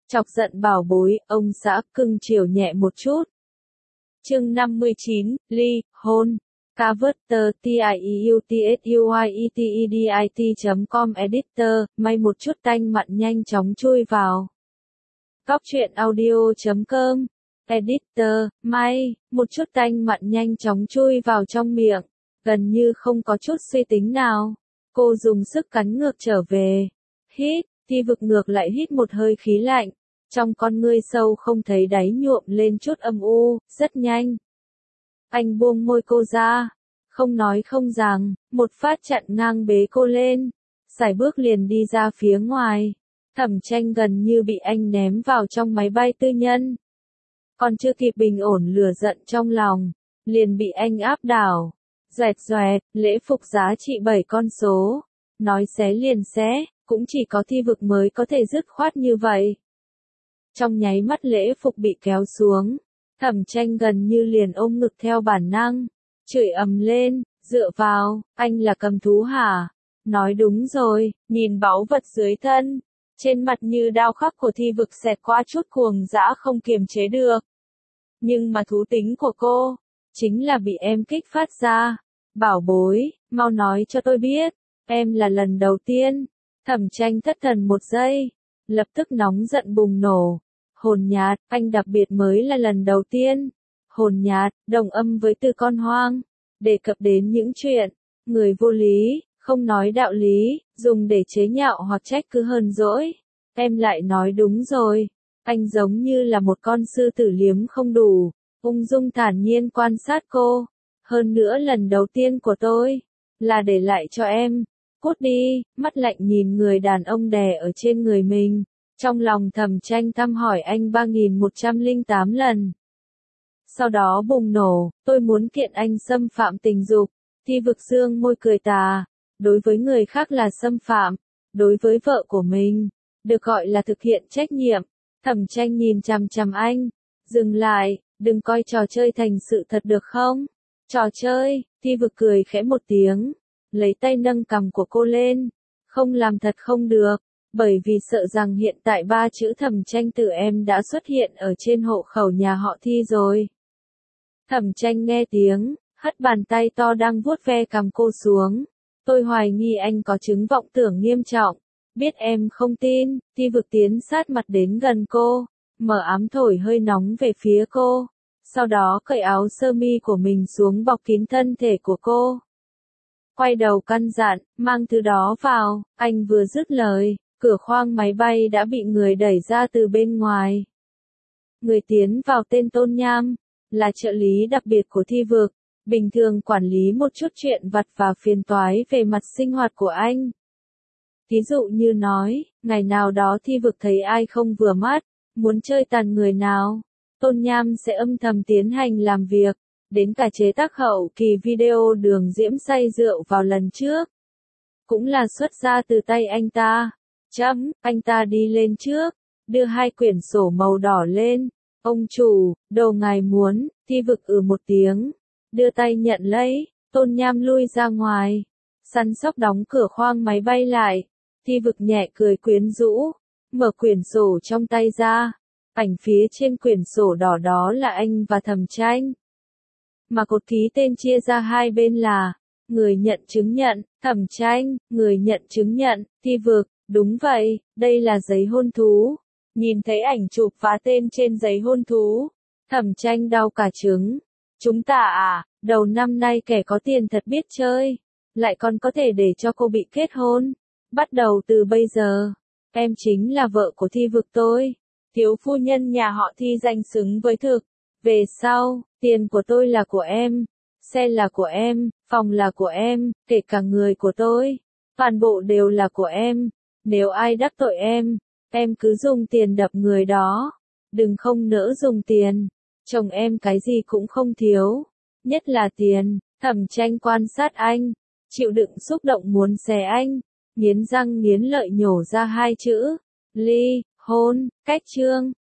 Chọc giận bảo bối, ông xã cưng chiều nhẹ một chút. Chương 59, ly, hôn. Coverter tieutsuyetedit.com Editor, may một chút tanh mặn nhanh chóng chui vào. Góc truyện audio.com Editor, may, một chút tanh mặn nhanh chóng chui vào trong miệng, gần như không có chút suy tính nào. Cô dùng sức cắn ngược trở về. Hít, Thi Vực ngược lại hít một hơi khí lạnh. Trong con ngươi sâu không thấy đáy nhuộm lên chút âm u, rất nhanh. Anh buông môi cô ra, không nói không rằng, một phát chặn ngang bế cô lên, sải bước liền đi ra phía ngoài. Thẩm Tranh gần như bị anh ném vào trong máy bay tư nhân. Còn chưa kịp bình ổn lửa giận trong lòng, liền bị anh áp đảo. Doẹt doẹt, lễ phục giá trị 7 con số. Nói xé liền xé, cũng chỉ có Thi Vực mới có thể dứt khoát như vậy. Trong nháy mắt lễ phục bị kéo xuống, Thẩm Tranh gần như liền ôm ngực theo bản năng, chửi ầm lên, dựa vào, anh là cầm thú hả? Nói đúng rồi, nhìn báu vật dưới thân, trên mặt như đao khắc của Thi Vực xẹt qua chút cuồng dã không kiềm chế được. Nhưng mà thú tính của cô, chính là bị em kích phát ra. Bảo bối, mau nói cho tôi biết, em là lần đầu tiên. Thẩm Tranh thất thần một giây, lập tức nóng giận bùng nổ. Hồn nhát, anh đặc biệt mới là lần đầu tiên. Hồn nhát, đồng âm với từ con hoang, đề cập đến những chuyện, người vô lý, không nói đạo lý, dùng để chế nhạo hoặc trách cứ hờn dỗi. Em lại nói đúng rồi, anh giống như là một con sư tử liếm không đủ, ung dung thản nhiên quan sát cô. Hơn nữa lần đầu tiên của tôi, là để lại cho em. Cút đi, mắt lạnh nhìn người đàn ông đè ở trên người mình. Trong lòng Thẩm Tranh thăm hỏi anh 3108 lần. Sau đó bùng nổ, tôi muốn kiện anh xâm phạm tình dục. Thi Vực dương môi cười tà. Đối với người khác là xâm phạm. Đối với vợ của mình, được gọi là thực hiện trách nhiệm. Thẩm Tranh nhìn chằm chằm anh. Dừng lại, đừng coi trò chơi thành sự thật được không? Trò chơi, Thi Vực cười khẽ một tiếng. Lấy tay nâng cằm của cô lên. Không làm thật không được. Bởi vì sợ rằng hiện tại 3 chữ Thẩm Tranh từ em đã xuất hiện ở trên hộ khẩu nhà họ Thi rồi. Thẩm Tranh nghe tiếng, hất bàn tay to đang vuốt ve cằm cô xuống. Tôi hoài nghi anh có chứng vọng tưởng nghiêm trọng. Biết em không tin, Thi Vực tiến sát mặt đến gần cô, mở ám thổi hơi nóng về phía cô. Sau đó cởi áo sơ mi của mình xuống bọc kín thân thể của cô. Quay đầu căn dặn, mang thứ đó vào. Anh vừa dứt lời, cửa khoang máy bay đã bị người đẩy ra từ bên ngoài. Người tiến vào tên Tôn Nham, là trợ lý đặc biệt của Thi Vực, bình thường quản lý một chút chuyện vặt và phiền toái về mặt sinh hoạt của anh. Ví dụ như nói, ngày nào đó Thi Vực thấy ai không vừa mắt, muốn chơi tàn người nào, Tôn Nham sẽ âm thầm tiến hành làm việc, đến cả chế tác hậu kỳ video Đường Diễm say rượu vào lần trước. Cũng là xuất ra từ tay anh ta. Anh ta đi lên trước, đưa 2 quyển sổ màu đỏ lên. Ông chủ, đồ ngài muốn. Thi Vực một tiếng, đưa tay nhận lấy. Tôn Nham lui ra ngoài, săn sóc đóng cửa khoang máy bay lại. Thi Vực nhẹ cười quyến rũ, mở quyển sổ trong tay ra. Ảnh phía trên quyển sổ đỏ đó là anh và Thẩm Tranh, mà cột ký tên chia ra hai bên là người nhận chứng nhận, Thẩm Tranh, người nhận chứng nhận. Thi Vực, đúng vậy, đây là giấy hôn thú. Nhìn thấy ảnh chụp và tên trên giấy hôn thú, Thẩm Tranh đau cả trứng. Chúng ta đầu năm nay kẻ có tiền thật biết chơi, lại còn có thể để cho cô bị kết hôn. Bắt đầu từ bây giờ, em chính là vợ của Thi Vực tôi. Thiếu phu nhân nhà họ Thi danh xứng với thực. Về sau, tiền của tôi là của em, xe là của em, phòng là của em, kể cả người của tôi. Toàn bộ đều là của em. Nếu ai đắc tội em cứ dùng tiền đập người đó. Đừng không nỡ dùng tiền. Chồng em cái gì cũng không thiếu, nhất là tiền. Thẩm Tranh quan sát anh, chịu đựng xúc động muốn xé anh, nghiến răng nghiến lợi nhổ ra 2 chữ. Ly, hôn, cách chương.